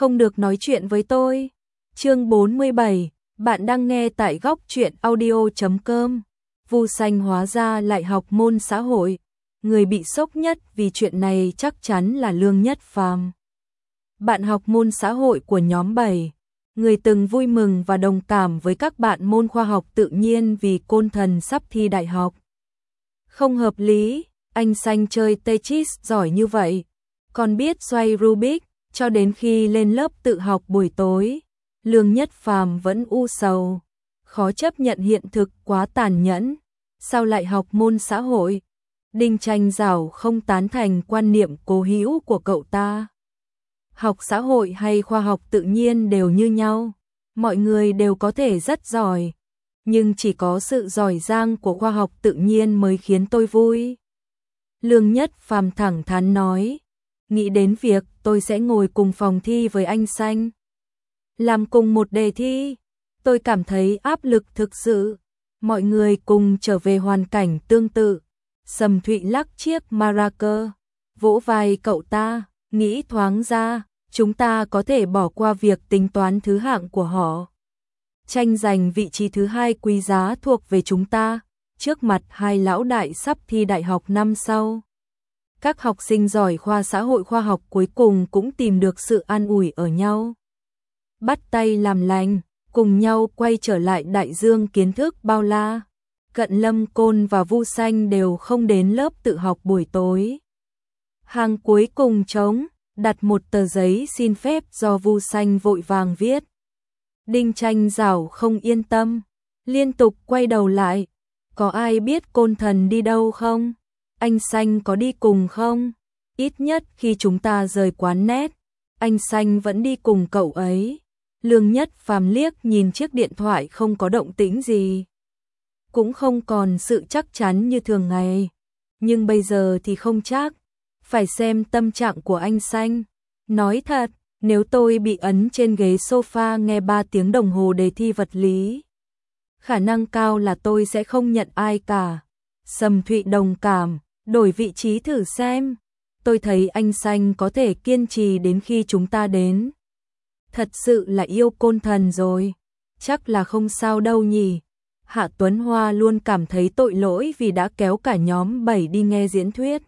không được nói chuyện với tôi. Chương 47, bạn đang nghe tại góc truyện audio.com. Vu Xanh hóa ra lại học môn xã hội. Người bị sốc nhất vì chuyện này chắc chắn là Lương Nhất Phàm. Bạn học môn xã hội của nhóm 7. Người từng vui mừng và đồng cảm với các bạn môn khoa học tự nhiên vì Côn Thần sắp thi đại học. Không hợp lý, anh Xanh chơi Tetris giỏi như vậy, còn biết xoay Rubik, cho đến khi lên lớp tự học buổi tối, Lương Nhất Phàm vẫn u sầu, khó chấp nhận hiện thực quá tàn nhẫn, sao lại học môn xã hội? Đinh Tranh Giảo không tán thành quan niệm cố hữu của cậu ta. Học xã hội hay khoa học tự nhiên đều như nhau, mọi người đều có thể rất giỏi, nhưng chỉ có sự giỏi giang của khoa học tự nhiên mới khiến tôi vui. Lương Nhất Phàm thẳng thắn nói, nghĩ đến việc tôi sẽ ngồi cùng phòng thi với anh Xanh, làm cùng một đề thi, tôi cảm thấy áp lực thực sự. Mọi người cùng trở về hoàn cảnh tương tự. Sầm Thụy lắc chiếc maraca, vỗ vai cậu ta, nghĩ thoáng ra, chúng ta có thể bỏ qua việc tính toán thứ hạng của họ. Tranh giành vị trí thứ hai quý giá thuộc về chúng ta, trước mặt hai lão đại sắp thi đại học năm sau. Các học sinh giỏi khoa xã hội khoa học cuối cùng cũng tìm được sự an ủi ở nhau. Bắt tay làm lành, cùng nhau quay trở lại đại dương kiến thức bao la. Cận Lâm, Côn và Vu Xanh đều không đến lớp tự học buổi tối. Hàng cuối cùng trống, đặt một tờ giấy xin phép do Vu Xanh vội vàng viết. Đinh Tranh Giảo không yên tâm, liên tục quay đầu lại. Có ai biết Côn Thần đi đâu không? Anh Xanh có đi cùng không? Ít nhất khi chúng ta rời quán net, anh Xanh vẫn đi cùng cậu ấy. Lương Nhất Phàm liếc nhìn chiếc điện thoại không có động tĩnh gì. Cũng không còn sự chắc chắn như thường ngày. Nhưng bây giờ thì không chắc. Phải xem tâm trạng của anh Xanh. Nói thật, nếu tôi bị ấn trên ghế sofa nghe 3 tiếng đồng hồ đề thi vật lý, khả năng cao là tôi sẽ không nhận ai cả. Sầm Thụy đồng cảm, đổi vị trí thử xem. Tôi thấy anh Xanh có thể kiên trì đến khi chúng ta đến. Thật sự là yêu Côn Thần rồi. Chắc là không sao đâu nhỉ. Hạ Tuấn Hoa luôn cảm thấy tội lỗi vì đã kéo cả nhóm 7 đi nghe diễn thuyết.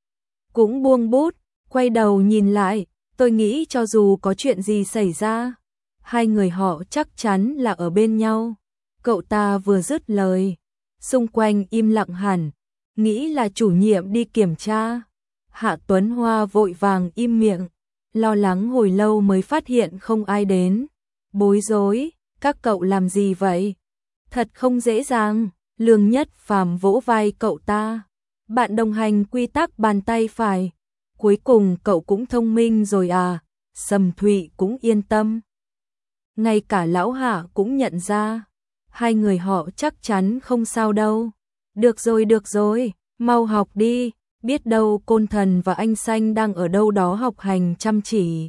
Cũng buông bút, quay đầu nhìn lại, tôi nghĩ cho dù có chuyện gì xảy ra, hai người họ chắc chắn là ở bên nhau. Cậu ta vừa dứt lời, xung quanh im lặng hẳn, nghĩ là chủ nhiệm đi kiểm tra. Hạ Tuấn Hoa vội vàng im miệng, lo lắng hồi lâu mới phát hiện không ai đến. Bối rối, các cậu làm gì vậy? Thật không dễ dàng. Lương Nhất Phàm vỗ vai cậu ta. Bạn đồng hành quy tắc bàn tay phải. Cuối cùng cậu cũng thông minh rồi à? Sầm Thụy cũng yên tâm. Ngay cả lão Hạ cũng nhận ra. Hai người họ chắc chắn không sao đâu. Được rồi, mau học đi. Biết đâu Côn Thần và anh Xanh đang ở đâu đó học hành chăm chỉ.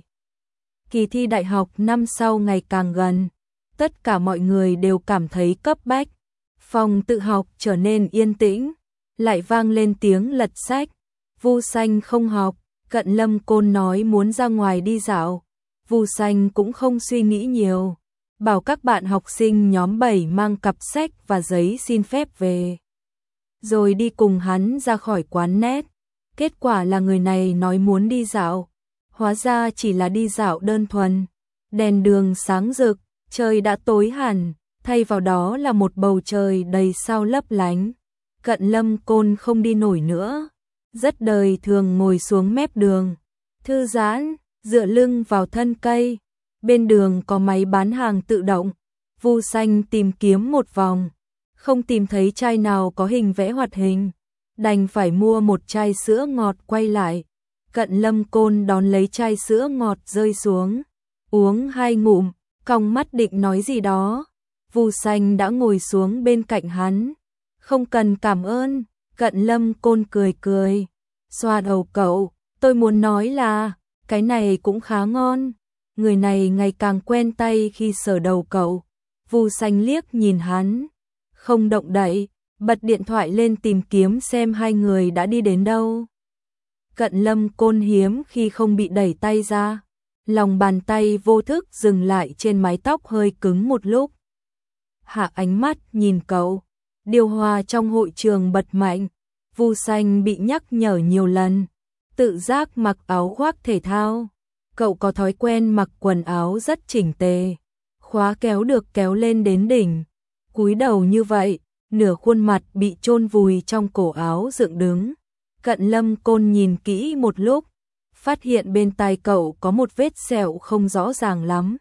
Kỳ thi đại học năm sau ngày càng gần. Tất cả mọi người đều cảm thấy cấp bách. Phòng tự học trở nên yên tĩnh, lại vang lên tiếng lật sách. Vu Xanh không học, Cận Lâm, Côn nói muốn ra ngoài đi dạo. Vu Xanh cũng không suy nghĩ nhiều, bảo các bạn học sinh nhóm 7 mang cặp sách và giấy xin phép về, rồi đi cùng hắn ra khỏi quán net. Kết quả là người này nói muốn đi dạo, hóa ra chỉ là đi dạo đơn thuần. Đèn đường sáng rực, trời đã tối hẳn, thay vào đó là một bầu trời đầy sao lấp lánh. Cận Lâm, Côn không đi nổi nữa, rất đời thường ngồi xuống mép đường, thư giãn, dựa lưng vào thân cây. Bên đường có máy bán hàng tự động. Vu Xanh tìm kiếm một vòng, không tìm thấy chai nào có hình vẽ hoạt hình, đành phải mua một chai sữa ngọt quay lại. Cận Lâm, Côn đón lấy chai sữa ngọt rơi xuống, uống 2 ngụm, cong mắt định nói gì đó. Vu Xanh đã ngồi xuống bên cạnh hắn. Không cần cảm ơn. Cận Lâm, Côn cười, xoa đầu cậu. Tôi muốn nói là, cái này cũng khá ngon. Người này ngày càng quen tay khi sờ đầu cậu. Vu Xanh liếc nhìn hắn, không động đậy, bật điện thoại lên tìm kiếm xem hai người đã đi đến đâu. Cận Lâm, Côn hiếm khi không bị đẩy tay ra, Lòng bàn tay vô thức dừng lại trên mái tóc hơi cứng một lúc. Hạ ánh mắt nhìn cậu. Điều hòa trong hội trường bật mạnh. Vu Xanh bị nhắc nhở nhiều lần. Tự giác mặc áo khoác thể thao. Cậu có thói quen mặc quần áo rất chỉnh tề. Khóa kéo được kéo lên đến đỉnh. Cúi đầu như vậy, nửa khuôn mặt bị chôn vùi trong cổ áo dựng đứng. Cận Lâm Côn nhìn kỹ một lúc, phát hiện bên tai cậu có một vết sẹo không rõ ràng lắm.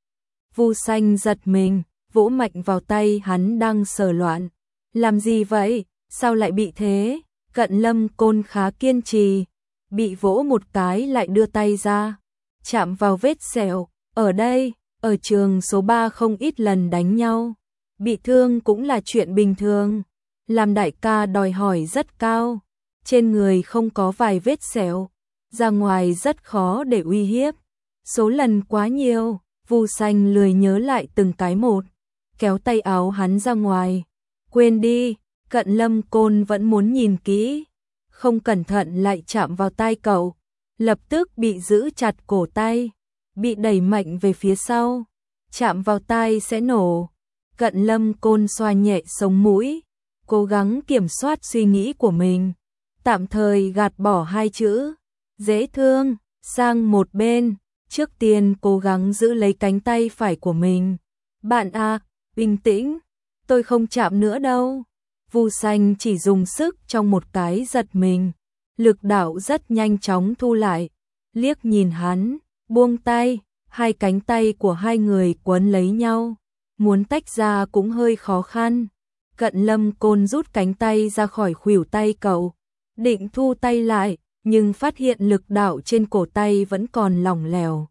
Vu Xanh giật mình, vỗ mạnh vào tay hắn đang sờ loạn. Làm gì vậy? Sao lại bị thế? Cận Lâm Côn khá kiên trì, bị vỗ một cái lại đưa tay ra, chạm vào vết sẹo. Ở đây, ở trường số 3 không ít lần đánh nhau. Bị thương cũng là chuyện bình thường. Làm đại ca đòi hỏi rất cao. Trên người không có vài vết sẹo, ra ngoài rất khó để uy hiếp. Số lần quá nhiều, Vu Xanh lười nhớ lại từng cái một, kéo tay áo hắn ra ngoài. Quên đi, Cận Lâm Côn vẫn muốn nhìn kỹ. Không cẩn thận lại chạm vào tai cậu, lập tức bị giữ chặt cổ tay, bị đẩy mạnh về phía sau. Chạm vào tai sẽ nổ. Cận Lâm Côn xoa nhẹ sống mũi, cố gắng kiểm soát suy nghĩ của mình, tạm thời gạt bỏ hai chữ dễ thương sang một bên. Trước tiên cố gắng giữ lấy cánh tay phải của mình. Bạn à, bình tĩnh, tôi không chạm nữa đâu. Vu Xanh chỉ dùng sức trong một cái giật mình, lực đạo rất nhanh chóng thu lại, liếc nhìn hắn, buông tay. Hai cánh tay của hai người quấn lấy nhau, muốn tách ra cũng hơi khó khăn. Cận Lâm Côn rút cánh tay ra khỏi khuỷu tay cậu, định thu tay lại, nhưng phát hiện lực đạo trên cổ tay vẫn còn lỏng lẻo.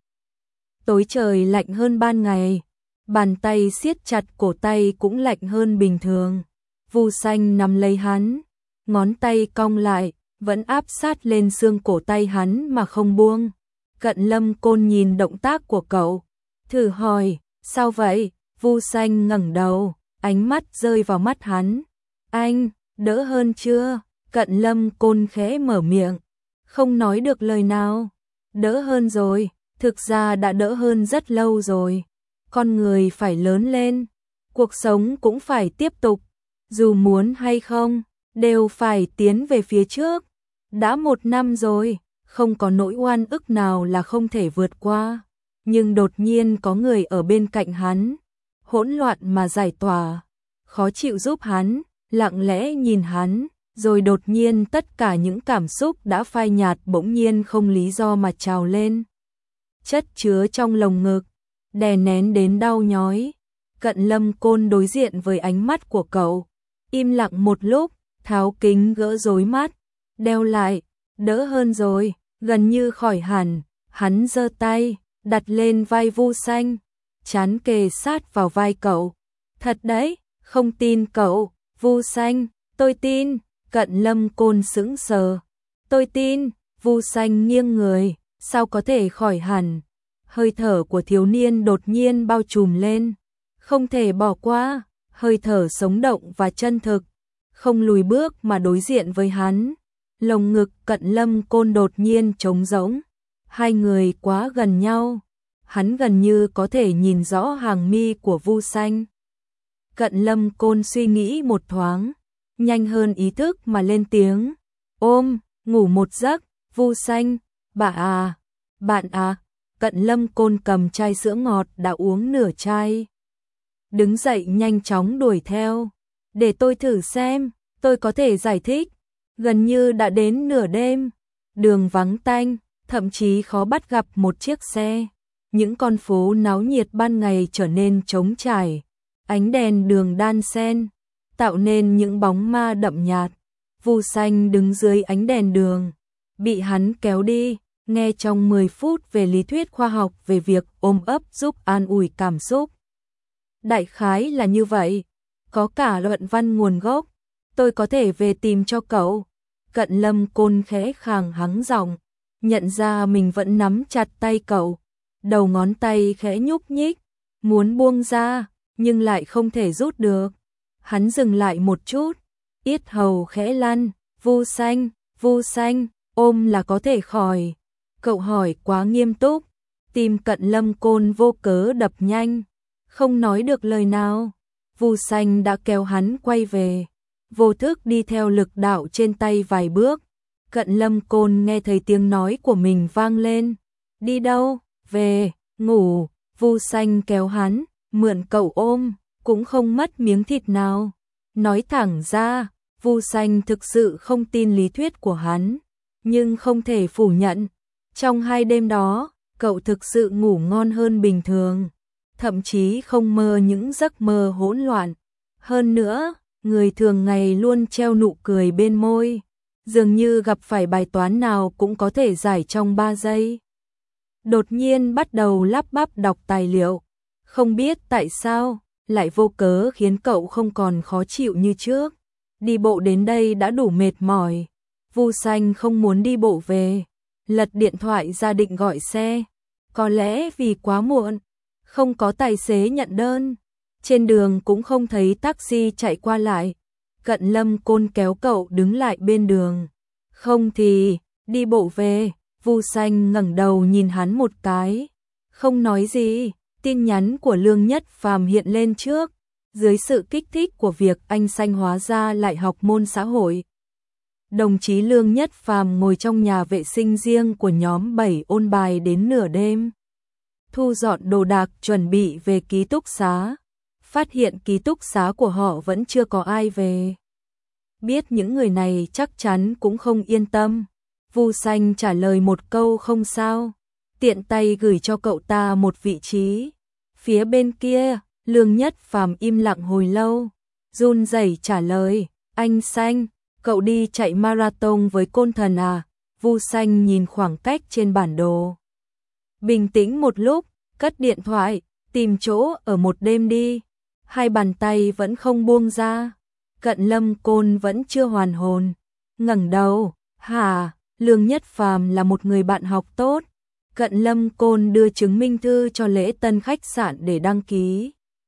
Tối trời lạnh hơn ban ngày, bàn tay siết chặt cổ tay cũng lạnh hơn bình thường. Vu Xanh nắm lấy hắn, ngón tay cong lại, vẫn áp sát lên xương cổ tay hắn mà không buông. Cận Lâm Côn nhìn động tác của cậu, thử hỏi, sao vậy? Vu Xanh ngẩng đầu, ánh mắt rơi vào mắt hắn. Anh, đỡ hơn chưa? Cận Lâm Côn khẽ mở miệng, không nói được lời nào. Đỡ hơn rồi, thực ra đã đỡ hơn rất lâu rồi. Con người phải lớn lên, cuộc sống cũng phải tiếp tục, dù muốn hay không, đều phải tiến về phía trước. Đã 1 năm rồi, không có nỗi oan ức nào là không thể vượt qua. Nhưng đột nhiên có người ở bên cạnh hắn, hỗn loạn mà giải tỏa, khó chịu giúp hắn, lặng lẽ nhìn hắn, rồi đột nhiên tất cả những cảm xúc đã phai nhạt bỗng nhiên không lý do mà trào lên. Chất chứa trong lồng ngực, đè nén đến đau nhói. Cận Lâm Côn đối diện với ánh mắt của cậu, im lặng một lúc, tháo kính gỡ rối mắt, đeo lại. Đỡ hơn rồi, gần như khỏi hẳn. Hắn giơ tay, đặt lên vai Vu Xanh, trán kề sát vào vai cậu. Thật đấy, không tin cậu. Vu Xanh, tôi tin. Cận Lâm Côn sững sờ. Tôi tin. Vu Xanh nghiêng người, sao có thể khỏi hẳn? Hơi thở của thiếu niên đột nhiên bao trùm lên, không thể bỏ qua, hơi thở sống động và chân thực, không lùi bước mà đối diện với hắn. Lồng ngực Cận Lâm Côn đột nhiên trống rỗng, hai người quá gần nhau, hắn gần như có thể nhìn rõ hàng mi của Vu Xanh. Cận Lâm Côn suy nghĩ một thoáng, nhanh hơn ý thức mà lên tiếng, ôm, ngủ một giấc. Vu Xanh, bà à, bạn à. Cận Lâm Côn cầm chai sữa ngọt đã uống nửa chai, đứng dậy nhanh chóng đuổi theo. Để tôi thử xem, tôi có thể giải thích. Gần như đã đến nửa đêm, đường vắng tanh, thậm chí khó bắt gặp một chiếc xe. Những con phố náo nhiệt ban ngày trở nên trống trải, ánh đèn đường đan xen, tạo nên những bóng ma đậm nhạt. Vu Xanh đứng dưới ánh đèn đường, bị hắn kéo đi, nghe trong 10 phút về lý thuyết khoa học về việc ôm ấp giúp an ủi cảm xúc. Đại khái là như vậy, có cả luận văn nguồn gốc. Tôi có thể về tìm cho cậu. Cận Lâm Côn khẽ khàng hắng giọng, nhận ra mình vẫn nắm chặt tay cậu. Đầu ngón tay khẽ nhúc nhích, muốn buông ra, nhưng lại không thể rút được. Hắn dừng lại một chút, yết hầu khẽ lăn. Vu Xanh, ôm là có thể khỏi. Cậu hỏi quá nghiêm túc. Tim Cận Lâm Côn vô cớ đập nhanh, không nói được lời nào. Vu Xanh đã kéo hắn quay về, vô thức đi theo lực đạo trên tay vài bước. Cận Lâm Côn nghe thấy tiếng nói của mình vang lên. Đi đâu? Về, ngủ. Vu Xanh kéo hắn, mượn cậu ôm, cũng không mất miếng thịt nào. Nói thẳng ra, Vu Xanh thực sự không tin lý thuyết của hắn, nhưng không thể phủ nhận. Trong 2 đêm đó, cậu thực sự ngủ ngon hơn bình thường, thậm chí không mơ những giấc mơ hỗn loạn. Hơn nữa, người thường ngày luôn treo nụ cười bên môi, dường như gặp phải bài toán nào cũng có thể giải trong 3 giây. Đột nhiên bắt đầu lắp bắp đọc tài liệu, không biết tại sao, lại vô cớ khiến cậu không còn khó chịu như trước. Đi bộ đến đây đã đủ mệt mỏi, Vu Xanh không muốn đi bộ về, lật điện thoại ra định gọi xe. Có lẽ vì quá muộn, không có tài xế nhận đơn, trên đường cũng không thấy taxi chạy qua lại. Cận Lâm Côn kéo cậu đứng lại bên đường. Không thì, đi bộ về. Vu Xanh ngẩng đầu nhìn hắn một cái, không nói gì. Tin nhắn của Lương Nhất Phàm hiện lên trước, dưới sự kích thích của việc anh Xanh hóa ra lại học môn xã hội. Đồng chí Lương Nhất Phàm ngồi trong nhà vệ sinh riêng của nhóm 7 ôn bài đến nửa đêm, thu dọn đồ đạc chuẩn bị về ký túc xá, phát hiện ký túc xá của họ vẫn chưa có ai về. Biết những người này chắc chắn cũng không yên tâm, Vu Xanh trả lời một câu không sao, tiện tay gửi cho cậu ta một vị trí. Phía bên kia, Lương Nhất Phàm im lặng hồi lâu, run rẩy trả lời, anh Xanh, cậu đi chạy marathon với Côn Thần à? Vu Xanh nhìn khoảng cách trên bản đồ. Bình tĩnh một lúc, cất điện thoại, tìm chỗ ở một đêm đi. 2 bàn tay vẫn không buông ra. Cận Lâm Côn vẫn chưa hoàn hồn, ngẩng đầu, hả? Lương Nhất Phàm là một người bạn học tốt. Cận Lâm Côn đưa chứng minh thư cho lễ tân khách sạn để đăng ký.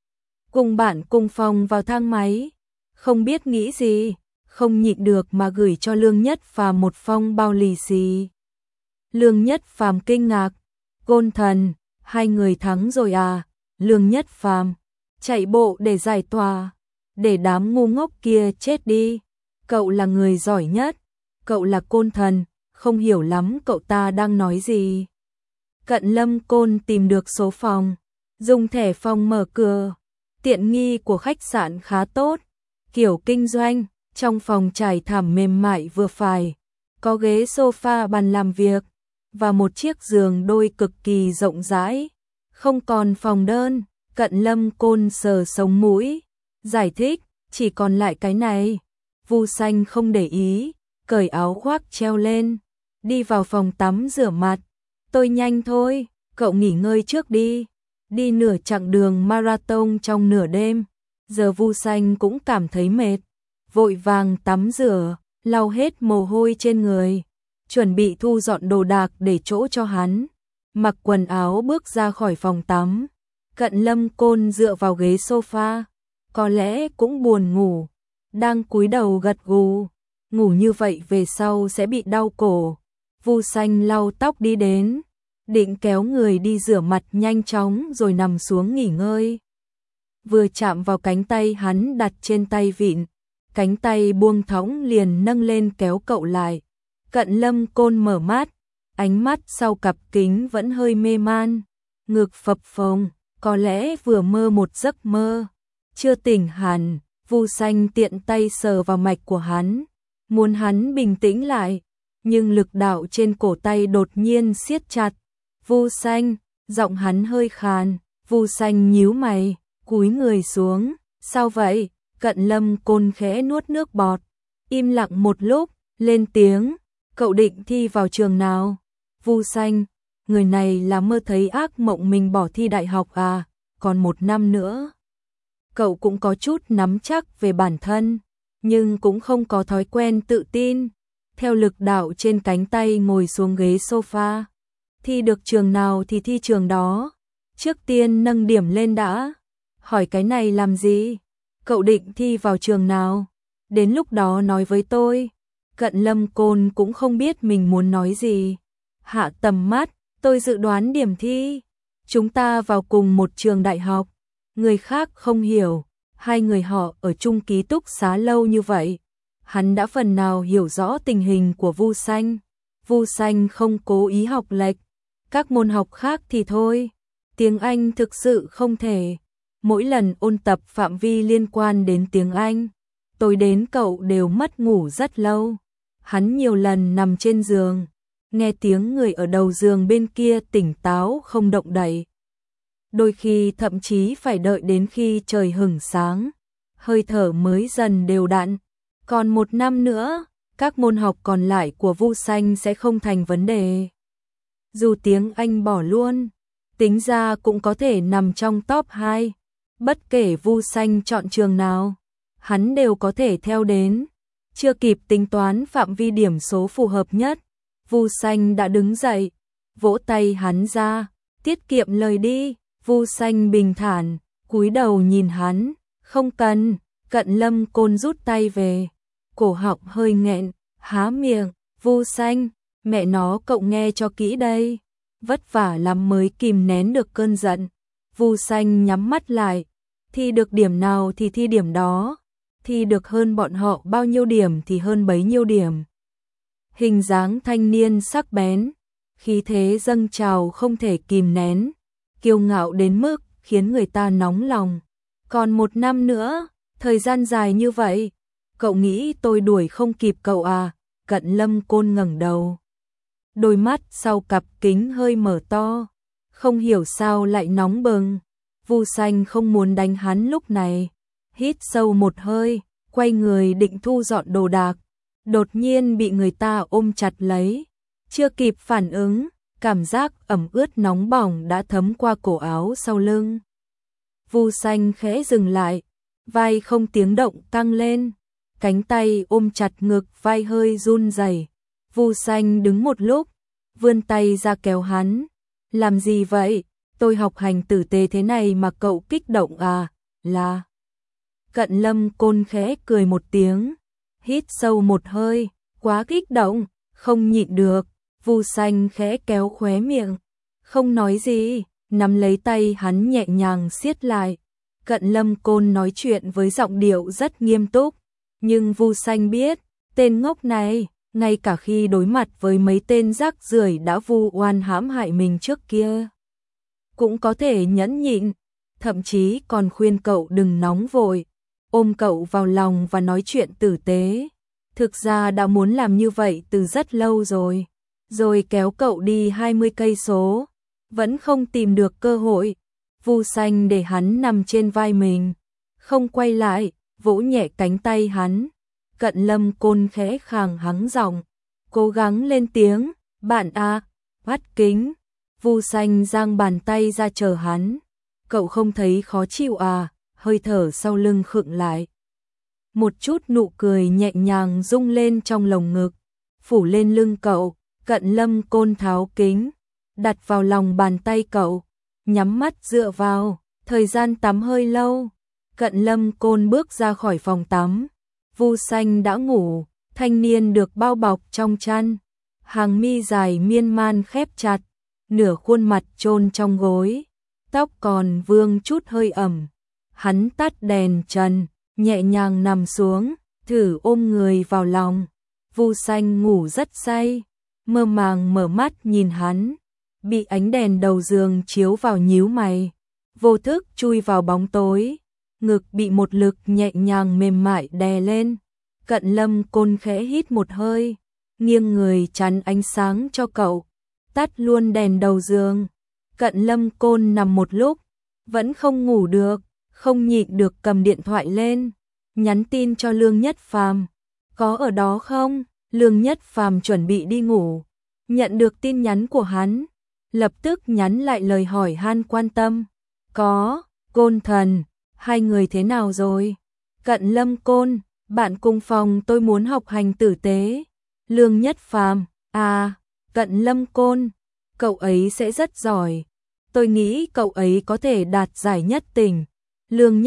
Cùng bạn cùng phòng vào thang máy, không biết nghĩ gì, không nhịn được mà gửi cho Lương Nhất Phàm một phong bao lì xì. Lương Nhất Phàm kinh ngạc, Côn Thần, 2 người thắng rồi à? Lương Nhất Phàm, chạy bộ để giải tỏa, để đám ngu ngốc kia chết đi. Cậu là người giỏi nhất, cậu là Côn Thần, không hiểu lắm cậu ta đang nói gì. Cận Lâm Côn tìm được số phòng, dùng thẻ phòng mở cửa. Tiện nghi của khách sạn khá tốt, kiểu kinh doanh, trong phòng trải thảm mềm mại vừa phải, có ghế sofa bàn làm việc, và một chiếc giường đôi cực kỳ rộng rãi. Không còn phòng đơn, Cận Lâm Côn sờ sống mũi, giải thích, chỉ còn lại cái này. Vu Xanh không để ý, cởi áo khoác treo lên, đi vào phòng tắm rửa mặt. Tôi nhanh thôi, cậu nghỉ ngơi trước đi. Đi nửa chặng đường marathon trong nửa đêm, giờ Vu Xanh cũng cảm thấy mệt, vội vàng tắm rửa, lau hết mồ hôi trên người, chuẩn bị thu dọn đồ đạc để chỗ cho hắn. Mặc quần áo bước ra khỏi phòng tắm, Cận Lâm Côn dựa vào ghế sofa, có lẽ cũng buồn ngủ, đang cúi đầu gật gù, ngủ như vậy về sau sẽ bị đau cổ. Vu Xanh lau tóc đi đến, định kéo người đi rửa mặt nhanh chóng rồi nằm xuống nghỉ ngơi. Vừa chạm vào cánh tay hắn đặt trên tay vịn, cánh tay buông thõng liền nâng lên kéo cậu lại. Cận Lâm Côn mở mắt, ánh mắt sau cặp kính vẫn hơi mê man, ngực phập phồng, có lẽ vừa mơ một giấc mơ, chưa tỉnh hẳn. Vu Xanh tiện tay sờ vào mạch của hắn, muốn hắn bình tĩnh lại, nhưng lực đạo trên cổ tay đột nhiên siết chặt. Vu Xanh, giọng hắn hơi khàn. Vu Xanh nhíu mày, cúi người xuống. Sao vậy? Cận Lâm Côn khẽ nuốt nước bọt, im lặng một lúc, lên tiếng, cậu định thi vào trường nào? Vu Xanh, người này là mơ thấy ác mộng mình bỏ thi đại học à? Còn 1 năm nữa. Cậu cũng có chút nắm chắc về bản thân, nhưng cũng không có thói quen tự tin. Theo lực đạo trên cánh tay ngồi xuống ghế sofa. Thi được trường nào thì thi trường đó. Trước tiên nâng điểm lên đã. Hỏi cái này làm gì? Cậu định thi vào trường nào? Đến lúc đó nói với tôi. Cận Lâm Côn cũng không biết mình muốn nói gì. Hạ tầm mắt, Tôi dự đoán điểm thi. Chúng ta vào cùng một trường đại học. Người khác không hiểu. Hai người họ ở chung ký túc xá lâu như vậy. Hắn đã phần nào hiểu rõ tình hình của Vu Xanh. Vu Xanh không cố ý học lệch. Các môn học khác thì thôi. Tiếng Anh thực sự không thể. Mỗi lần ôn tập phạm vi liên quan đến tiếng Anh, tối đến cậu đều mất ngủ rất lâu. Hắn nhiều lần nằm trên giường, nghe tiếng người ở đầu giường bên kia tỉnh táo không động đậy. Đôi khi thậm chí phải đợi đến khi trời hửng sáng, hơi thở mới dần đều đặn. Còn 1 năm nữa, các môn học còn lại của Vu Xanh sẽ không thành vấn đề. Dù tiếng Anh bỏ luôn, tính ra cũng có thể nằm trong top 2. Bất kể Vu Xanh chọn trường nào, hắn đều có thể theo đến. Chưa kịp tính toán phạm vi điểm số phù hợp nhất, Vu Xanh đã đứng dậy, vỗ tay hắn ra, tiết kiệm lời đi. Vu Xanh bình thản, cúi đầu nhìn hắn, không cần. Cận Lâm Côn rút tay về, cổ họng hơi nghẹn, há miệng. Vu Xanh, mẹ nó cậu nghe cho kỹ đây. Vất vả lắm mới kìm nén được cơn giận. Vu Xanh nhắm mắt lại, thi được điểm nào thì thi điểm đó, thi được hơn bọn họ bao nhiêu điểm thì hơn bấy nhiêu điểm. Hình dáng thanh niên sắc bén, khí thế dâng trào không thể kìm nén, kiêu ngạo đến mức khiến người ta nóng lòng. Còn 1 năm nữa, thời gian dài như vậy, cậu nghĩ tôi đuổi không kịp cậu à? Cận Lâm Côn ngẩng đầu, đôi mắt sau cặp kính hơi mở to, không hiểu sao lại nóng bừng. Vu Xanh không muốn đánh hắn lúc này, hít sâu một hơi, quay người định thu dọn đồ đạc, đột nhiên bị người ta ôm chặt lấy, chưa kịp phản ứng, cảm giác ẩm ướt nóng bỏng đã thấm qua cổ áo sau lưng. Vu Xanh khẽ dừng lại, vai không tiếng động căng lên, cánh tay ôm chặt ngực vai hơi run rẩy. Vu Xanh đứng một lúc, vươn tay ra kéo hắn. Làm gì vậy? Tôi học hành tử tế thế này mà cậu kích động à? Là... Cận Lâm Côn khẽ cười một tiếng, hít sâu một hơi, quá kích động, không nhịn được. Vu Xanh khẽ kéo khóe miệng, không nói gì, nắm lấy tay hắn nhẹ nhàng siết lại. Cận Lâm Côn nói chuyện với giọng điệu rất nghiêm túc, nhưng Vu Xanh biết, tên ngốc này, ngay cả khi đối mặt với mấy tên rác rưởi đã vu oan hãm hại mình trước kia, cũng có thể nhẫn nhịn, thậm chí còn khuyên cậu đừng nóng vội, ôm cậu vào lòng và nói chuyện tử tế. Thực ra đã muốn làm như vậy từ rất lâu rồi kéo cậu đi 20 cây số, vẫn không tìm được cơ hội. Vu Xanh để hắn nằm trên vai mình, không quay lại, vỗ nhẹ cánh tay hắn. Cận Lâm Côn khẽ khàng hắng giọng, cố gắng lên tiếng, bạn à, bắt kính. Vu Xanh giang bàn tay ra chờ hắn. Cậu không thấy khó chịu à? Hơi thở sau lưng khựng lại. Một chút nụ cười nhẹ nhàng rung lên trong lồng ngực, phủ lên lưng cậu. Cận Lâm Côn tháo kính, đặt vào lòng bàn tay cậu, nhắm mắt dựa vào. Thời gian tắm hơi lâu, Cận Lâm Côn bước ra khỏi phòng tắm. Vu Xanh đã ngủ, thanh niên được bao bọc trong chăn, hàng mi dài miên man khép chặt, nửa khuôn mặt chôn trong gối, tóc còn vương chút hơi ẩm. Hắn tắt đèn trần, nhẹ nhàng nằm xuống, thử ôm người vào lòng. Vu Xanh ngủ rất say, mơ màng mở mắt nhìn hắn, bị ánh đèn đầu giường chiếu vào nhíu mày, vô thức chui vào bóng tối, ngực bị một lực nhẹ nhàng mềm mại đè lên. Cận Lâm Côn khẽ hít một hơi, nghiêng người chắn ánh sáng cho cậu, tắt luôn đèn đầu giường. Cận Lâm Côn nằm một lúc, vẫn không ngủ được, không nhịn được cầm điện thoại lên, nhắn tin cho Lương Nhất Phàm. Có ở đó không? Lương Nhất Phàm chuẩn bị đi ngủ, nhận được tin nhắn của hắn, lập tức nhắn lại lời hỏi han quan tâm. Có, Côn thần, hai người thế nào rồi? Cận Lâm Côn, bạn cùng phòng tôi muốn học hành tử tế. Lương Nhất Phàm, à, Cận Lâm Côn, cậu ấy sẽ rất giỏi. Tôi nghĩ cậu ấy có thể đạt giải nhất tỉnh. Lương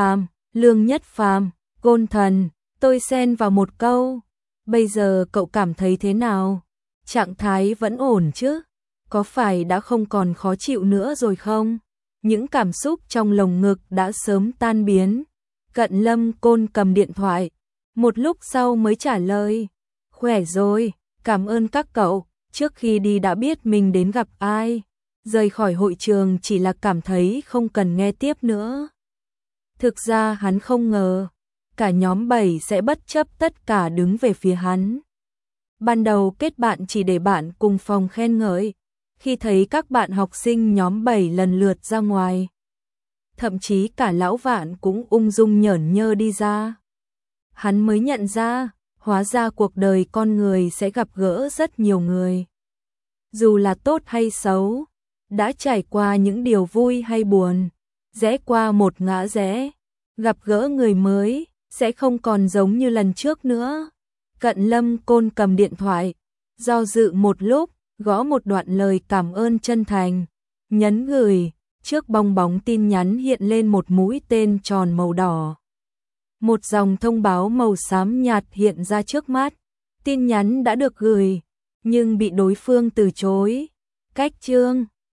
Nhất Phàm, Côn thần, tôi xen vào một câu. Bây giờ cậu cảm thấy thế nào? Trạng thái vẫn ổn chứ? có phải đã không còn khó chịu nữa rồi không? Những cảm xúc trong lồng ngực đã sớm tan biến. Cận Lâm Côn cầm điện thoại, một lúc sau mới trả lời. Khỏe rồi, cảm ơn các cậu, trước khi đi đã biết mình đến gặp ai. Rời khỏi hội trường chỉ là cảm thấy không cần nghe tiếp nữa. Thực ra hắn không ngờ, cả nhóm 7 sẽ bất chấp tất cả đứng về phía hắn. Ban đầu kết bạn chỉ để bạn cùng phòng khen ngợi, khi thấy các bạn học sinh nhóm 7 lần lượt ra ngoài. Thậm chí cả lão Vạn cũng ung dung nhởn nhơ đi ra. Hắn mới nhận ra, hóa ra cuộc đời con người sẽ gặp gỡ rất nhiều người. Dù là tốt hay xấu, đã trải qua những điều vui hay buồn, rẽ qua một ngã rẽ, gặp gỡ người mới, sẽ không còn giống như lần trước nữa. Cận Lâm Côn cầm điện thoại, do dự một lúc, gõ một đoạn lời cảm ơn chân thành, nhấn gửi, trước bong bóng tin nhắn hiện lên một mũi tên tròn màu đỏ. Một dòng thông báo màu xám nhạt hiện ra trước mắt, tin nhắn đã được gửi, nhưng bị đối phương từ chối. Cách chương